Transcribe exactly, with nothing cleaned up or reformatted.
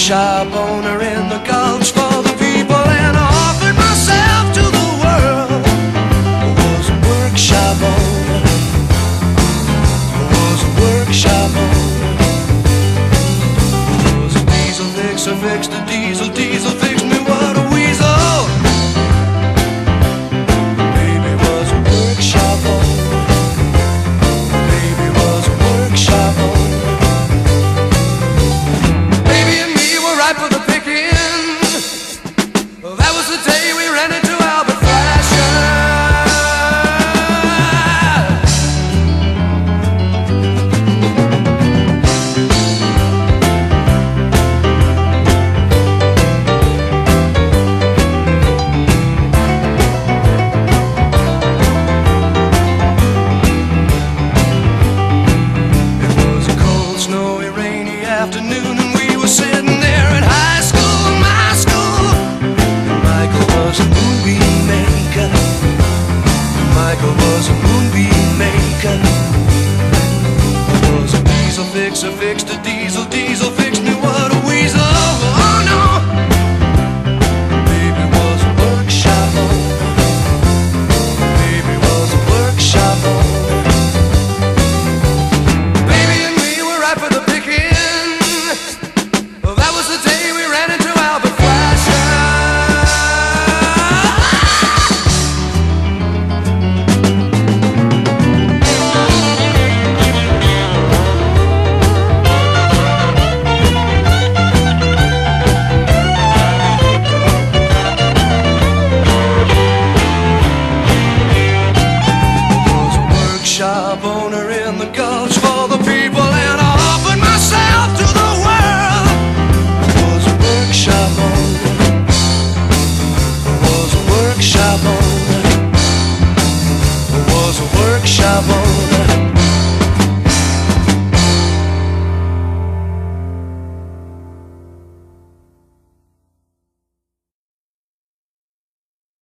workshop owner in the gulch for the people, and I offered myself to the world. I was a workshop owner. I was a workshop owner. I was a diesel fixer, fixed the diesel, diesel fixed me, what a weasel. Baby was a workshop owner. Baby was a workshop owner. Baby and me were ripe for the picking. That was the day we ran into Albert Flasher. Afternoon, and we were sitting there at high school, my school. And Michael was a movie maker. Michael was a movie maker. I was a diesel fixer, fixed a diesel.